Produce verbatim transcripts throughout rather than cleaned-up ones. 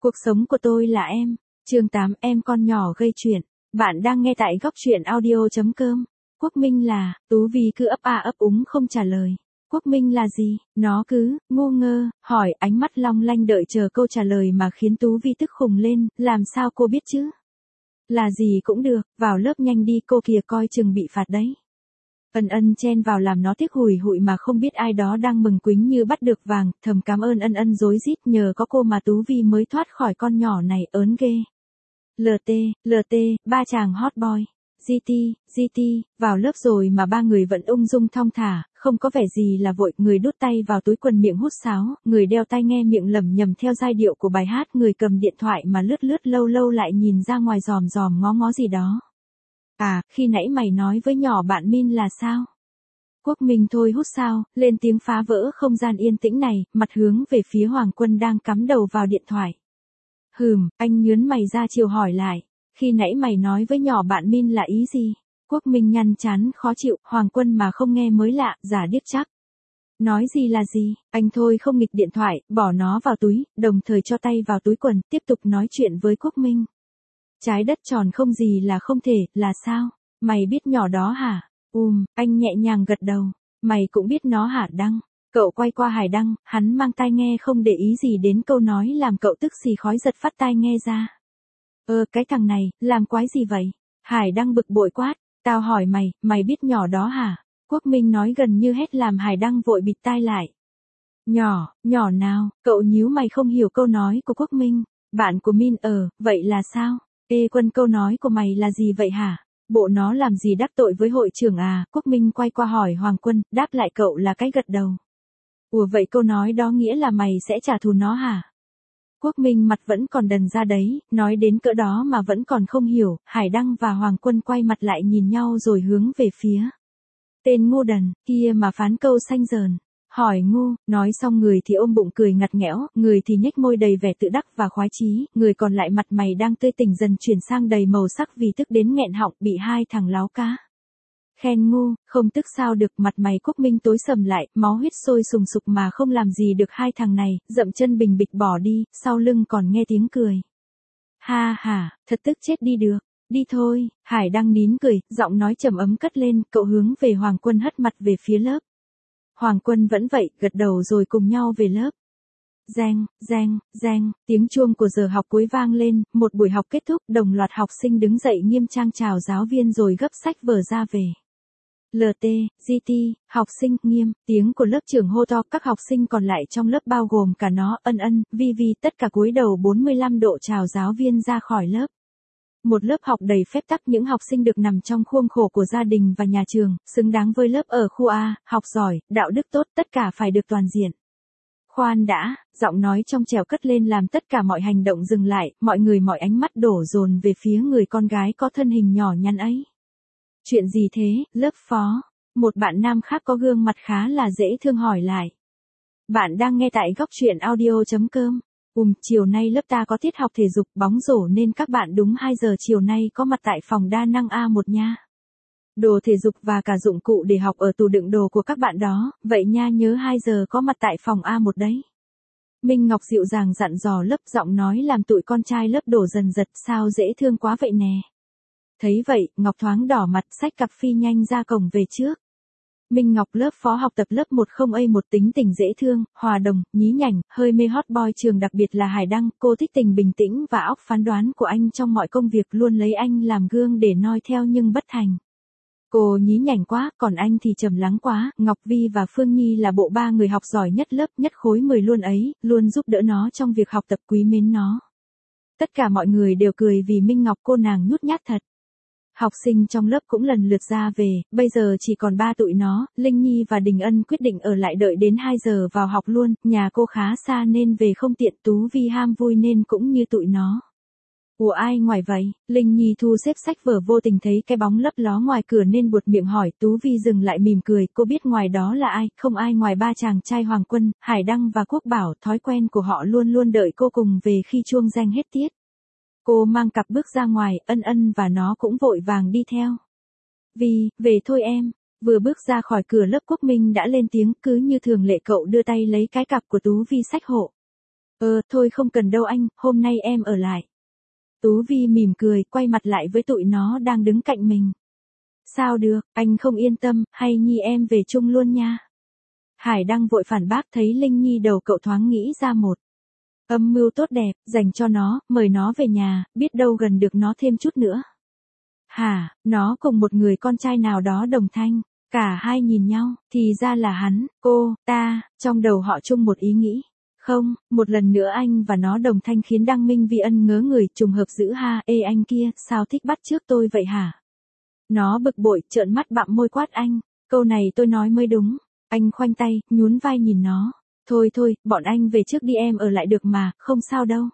Cuộc sống của tôi là em. Chương tám, em con nhỏ gây chuyện. Bạn đang nghe tại góc truyện audio.com. Quốc Minh là, Tú Vi cứ ấp a ấp úng không trả lời. Quốc Minh là gì? Nó cứ, ngu ngơ, hỏi, ánh mắt long lanh đợi chờ câu trả lời mà khiến Tú Vi tức khùng lên, làm sao cô biết chứ? Là gì cũng được, vào lớp nhanh đi, cô kìa coi chừng bị phạt đấy. Ân Ân chen vào làm nó tiếc hùi hụi mà không biết ai đó đang mừng quính như bắt được vàng, thầm cảm ơn Ân Ân rối rít, nhờ có cô mà Tú Vi mới thoát khỏi con nhỏ này, ớn ghê. lờ tê, lờ tê, ba chàng hot boy. giê tê, giê tê, vào lớp rồi mà ba người vẫn ung dung thong thả, không có vẻ gì là vội, người đút tay vào túi quần miệng hút sáo, người đeo tai nghe miệng lẩm nhẩm theo giai điệu của bài hát, người cầm điện thoại mà lướt lướt lâu lâu lại nhìn ra ngoài dòm dòm ngó ngó gì đó. À, khi nãy mày nói với nhỏ bạn Min là sao? Quốc Minh thôi hút sao, lên tiếng phá vỡ không gian yên tĩnh này, mặt hướng về phía Hoàng Quân đang cắm đầu vào điện thoại. Hừm, anh nhướn mày ra chiều hỏi lại, khi nãy mày nói với nhỏ bạn Min là ý gì? Quốc Minh nhăn chán khó chịu, Hoàng Quân mà không nghe mới lạ, giả điếc chắc. Nói gì là gì, anh thôi không nghịch điện thoại, bỏ nó vào túi, đồng thời cho tay vào túi quần, tiếp tục nói chuyện với Quốc Minh. Trái đất tròn không gì là không thể, là sao? Mày biết nhỏ đó hả? Ùm, anh nhẹ nhàng gật đầu. Mày cũng biết nó hả Đăng? Cậu quay qua Hải Đăng, hắn mang tai nghe không để ý gì đến câu nói làm cậu tức xì khói giật phát tai nghe ra. Ơ cái thằng này, làm quái gì vậy? Hải Đăng bực bội quát, tao hỏi mày, mày biết nhỏ đó hả? Quốc Minh nói gần như hét làm Hải Đăng vội bịt tai lại. Nhỏ, nhỏ nào? Cậu nhíu mày không hiểu câu nói của Quốc Minh. Bạn của Min ờ, vậy là sao? Ê Quân, câu nói của mày là gì vậy hả? Bộ nó làm gì đắc tội với hội trưởng à? Quốc Minh quay qua hỏi Hoàng Quân, đáp lại cậu là cái gật đầu. Ủa vậy câu nói đó nghĩa là mày sẽ trả thù nó hả? Quốc Minh mặt vẫn còn đần ra đấy, nói đến cỡ đó mà vẫn còn không hiểu, Hải Đăng và Hoàng Quân quay mặt lại nhìn nhau rồi hướng về phía. Tên ngu đần, kia mà phán câu xanh dờn. Hỏi ngu, nói xong người thì ôm bụng cười ngặt nghẽo, người thì nhếch môi đầy vẻ tự đắc và khoái chí, người còn lại mặt mày đang tươi tỉnh dần chuyển sang đầy màu sắc vì tức đến nghẹn họng, bị hai thằng láo cá khen ngu, không tức sao được, mặt mày Quốc Minh tối sầm lại, máu huyết sôi sùng sục mà không làm gì được hai thằng này, dậm chân bình bịch bỏ đi, sau lưng còn nghe tiếng cười. Ha ha, thật tức chết đi được. Đi thôi, Hải Đăng nín cười, giọng nói trầm ấm cất lên, cậu hướng về Hoàng Quân hất mặt về phía lớp. Hoàng Quân vẫn vậy, gật đầu rồi cùng nhau về lớp. Reng, reng, reng, tiếng chuông của giờ học cuối vang lên, một buổi học kết thúc, đồng loạt học sinh đứng dậy nghiêm trang chào giáo viên rồi gấp sách vở ra về. lờ tê, giê tê, học sinh, nghiêm, tiếng của lớp trưởng hô to, các học sinh còn lại trong lớp bao gồm cả nó, Ân Ân, Vi Vi, tất cả cúi đầu bốn mươi lăm độ chào giáo viên ra khỏi lớp. Một lớp học đầy phép tắc, những học sinh được nằm trong khuôn khổ của gia đình và nhà trường, xứng đáng với lớp ở khu A, học giỏi, đạo đức tốt, tất cả phải được toàn diện. Khoan đã, giọng nói trong trẻo cất lên làm tất cả mọi hành động dừng lại, mọi người mọi ánh mắt đổ dồn về phía người con gái có thân hình nhỏ nhắn ấy. Chuyện gì thế, lớp phó? Một bạn nam khác có gương mặt khá là dễ thương hỏi lại. Bạn đang nghe tại góc truyện audio.com. Ùm, chiều nay lớp ta có tiết học thể dục bóng rổ nên các bạn đúng hai giờ chiều nay có mặt tại phòng đa năng A một nha. Đồ thể dục và cả dụng cụ để học ở tủ đựng đồ của các bạn đó, vậy nha, nhớ hai giờ có mặt tại phòng A một đấy. Minh Ngọc dịu dàng dặn dò lớp, giọng nói làm tụi con trai lớp đổ dần giật, sao dễ thương quá vậy nè. Thấy vậy, Ngọc thoáng đỏ mặt, xách cặp phi nhanh ra cổng về trước. Minh Ngọc lớp phó học tập lớp một không A một tính tình dễ thương, hòa đồng, nhí nhảnh, hơi mê hot boy trường đặc biệt là Hải Đăng, cô thích tình bình tĩnh và óc phán đoán của anh trong mọi công việc, luôn lấy anh làm gương để noi theo nhưng bất thành. Cô nhí nhảnh quá, còn anh thì trầm lắng quá, Ngọc Vi và Phương Nhi là bộ ba người học giỏi nhất lớp, nhất khối mười luôn ấy, luôn giúp đỡ nó trong việc học tập, quý mến nó. Tất cả mọi người đều cười vì Minh Ngọc cô nàng nhút nhát thật. Học sinh trong lớp cũng lần lượt ra về, bây giờ chỉ còn ba tụi nó, Linh Nhi và Đình Ân quyết định ở lại đợi đến hai giờ vào học luôn, nhà cô khá xa nên về không tiện, Tú Vi ham vui nên cũng như tụi nó. Ủa ai ngoài vậy? Linh Nhi thu xếp sách vở vô tình thấy cái bóng lấp ló ngoài cửa nên buột miệng hỏi, Tú Vi dừng lại mỉm cười, cô biết ngoài đó là ai, không ai ngoài ba chàng trai Hoàng Quân, Hải Đăng và Quốc Bảo, thói quen của họ luôn luôn đợi cô cùng về khi chuông reng hết tiết. Cô mang cặp bước ra ngoài, Ân Ân và nó cũng vội vàng đi theo. Vi, về thôi em. Vừa bước ra khỏi cửa lớp Quốc Minh đã lên tiếng, cứ như thường lệ cậu đưa tay lấy cái cặp của Tú Vi xách hộ. Ờ, thôi không cần đâu anh, hôm nay em ở lại. Tú Vi mỉm cười, quay mặt lại với tụi nó đang đứng cạnh mình. Sao được, anh không yên tâm, hay Nhi em về chung luôn nha. Hải Đăng vội phản bác, thấy Linh Nhi đầu cậu thoáng nghĩ ra một âm mưu tốt đẹp, dành cho nó, mời nó về nhà, biết đâu gần được nó thêm chút nữa. Hả, nó cùng một người con trai nào đó đồng thanh, cả hai nhìn nhau, thì ra là hắn, cô, ta, trong đầu họ chung một ý nghĩ. Không, một lần nữa anh và nó đồng thanh khiến Đăng Minh Vi Ân ngớ người, trùng hợp dữ ha, ê anh kia, sao thích bắt trước tôi vậy hả? Nó bực bội, trợn mắt bặm môi quát anh, câu này tôi nói mới đúng. Anh khoanh tay, nhún vai nhìn nó. Thôi thôi, bọn anh về trước đi, em ở lại được mà, không sao đâu.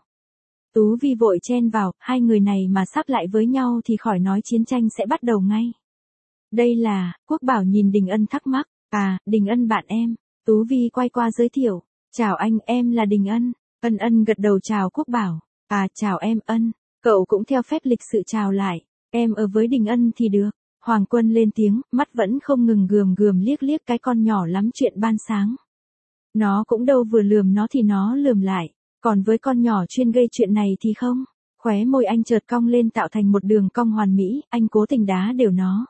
Tú Vi vội chen vào, hai người này mà sắp lại với nhau thì khỏi nói chiến tranh sẽ bắt đầu ngay. Đây là, Quốc Bảo nhìn Đình Ân thắc mắc, à, Đình Ân bạn em. Tú Vi quay qua giới thiệu, chào anh, em là Đình Ân. Ân Ân gật đầu chào Quốc Bảo, à chào em Ân. Cậu cũng theo phép lịch sự chào lại, em ở với Đình Ân thì được. Hoàng Quân lên tiếng, mắt vẫn không ngừng gườm gườm liếc liếc cái con nhỏ lắm chuyện ban sáng. Nó cũng đâu vừa lườm nó thì nó lườm lại, còn với con nhỏ chuyên gây chuyện này thì không. Khóe môi anh chợt cong lên tạo thành một đường cong hoàn mỹ, anh cố tình đá đều nó.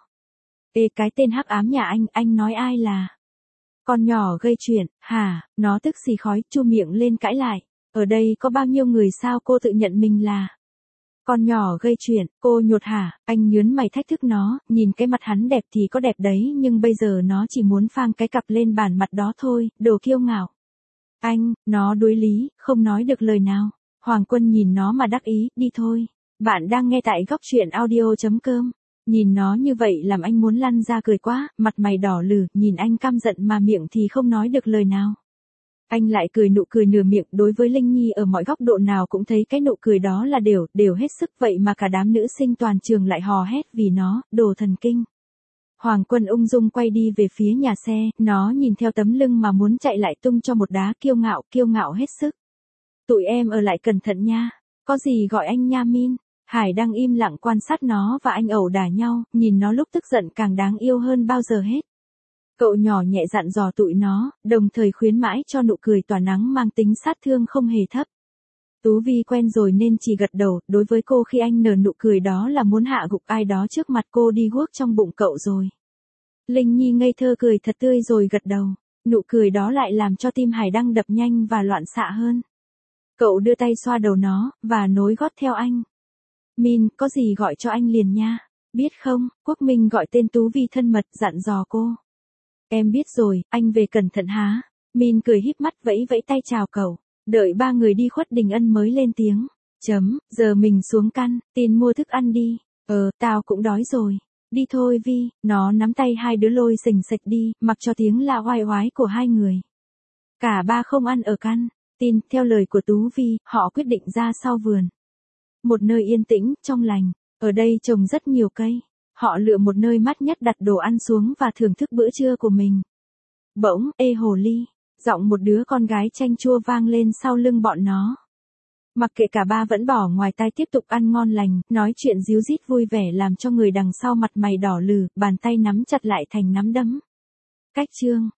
Ê cái tên hắc ám nhà anh, anh nói ai là con nhỏ gây chuyện, hả? Nó tức xì khói, chu miệng lên cãi lại. Ở đây có bao nhiêu người sao cô tự nhận mình là con nhỏ gây chuyện, cô nhột hả? Anh nhớn mày thách thức nó, nhìn cái mặt hắn đẹp thì có đẹp đấy, nhưng bây giờ nó chỉ muốn phang cái cặp lên bàn mặt đó thôi, đồ kiêu ngạo. Anh, nó đối lý, không nói được lời nào. Hoàng Quân nhìn nó mà đắc ý, đi thôi. Bạn đang nghe tại góc truyện audio.com. Nhìn nó như vậy làm anh muốn lăn ra cười quá, mặt mày đỏ lử, nhìn anh căm giận mà miệng thì không nói được lời nào. Anh lại cười nụ cười nửa miệng, đối với Linh Nhi ở mọi góc độ nào cũng thấy cái nụ cười đó là đều, đều hết sức, vậy mà cả đám nữ sinh toàn trường lại hò hét vì nó, đồ thần kinh. Hoàng Quân ung dung quay đi về phía nhà xe, nó nhìn theo tấm lưng mà muốn chạy lại tung cho một đá, kiêu ngạo, kiêu ngạo hết sức. Tụi em ở lại cẩn thận nha, có gì gọi anh nha Min. Hải đang im lặng quan sát nó và anh ẩu đả nhau, nhìn nó lúc tức giận càng đáng yêu hơn bao giờ hết. Cậu nhỏ nhẹ dặn dò tụi nó, đồng thời khuyến mãi cho nụ cười tỏa nắng mang tính sát thương không hề thấp. Tú Vi quen rồi nên chỉ gật đầu, đối với cô khi anh nở nụ cười đó là muốn hạ gục ai đó trước mặt cô đi guốc trong bụng cậu rồi. Linh Nhi ngây thơ cười thật tươi rồi gật đầu, nụ cười đó lại làm cho tim Hải Đăng đập nhanh và loạn xạ hơn. Cậu đưa tay xoa đầu nó, và nối gót theo anh. Min, có gì gọi cho anh liền nha. Biết không, Quốc Minh gọi tên Tú Vi thân mật dặn dò cô. Em biết rồi, anh về cẩn thận há. Min cười híp mắt vẫy vẫy tay chào cậu. Đợi ba người đi khuất Đình Ân mới lên tiếng. Chấm, giờ mình xuống căn, tin mua thức ăn đi. Ờ, tao cũng đói rồi. Đi thôi Vi, nó nắm tay hai đứa lôi sình sạch đi, mặc cho tiếng la oai oái của hai người. Cả ba không ăn ở căn, tin, theo lời của Tú Vi, họ quyết định ra sau vườn. Một nơi yên tĩnh, trong lành, ở đây trồng rất nhiều cây. Họ lựa một nơi mát nhất đặt đồ ăn xuống và thưởng thức bữa trưa của mình. Bỗng, ê hồ ly, giọng một đứa con gái chanh chua vang lên sau lưng bọn nó. Mặc kệ cả ba vẫn bỏ ngoài tai tiếp tục ăn ngon lành, nói chuyện ríu rít vui vẻ làm cho người đằng sau mặt mày đỏ lừ, bàn tay nắm chặt lại thành nắm đấm. Cách chương